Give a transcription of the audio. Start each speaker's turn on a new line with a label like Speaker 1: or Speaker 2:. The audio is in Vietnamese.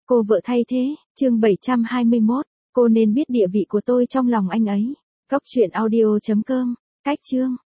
Speaker 1: Cô vợ thay thế, chương 721, cô nên biết địa vị của tôi trong lòng anh ấy. Góc truyện audio.com, cách chương.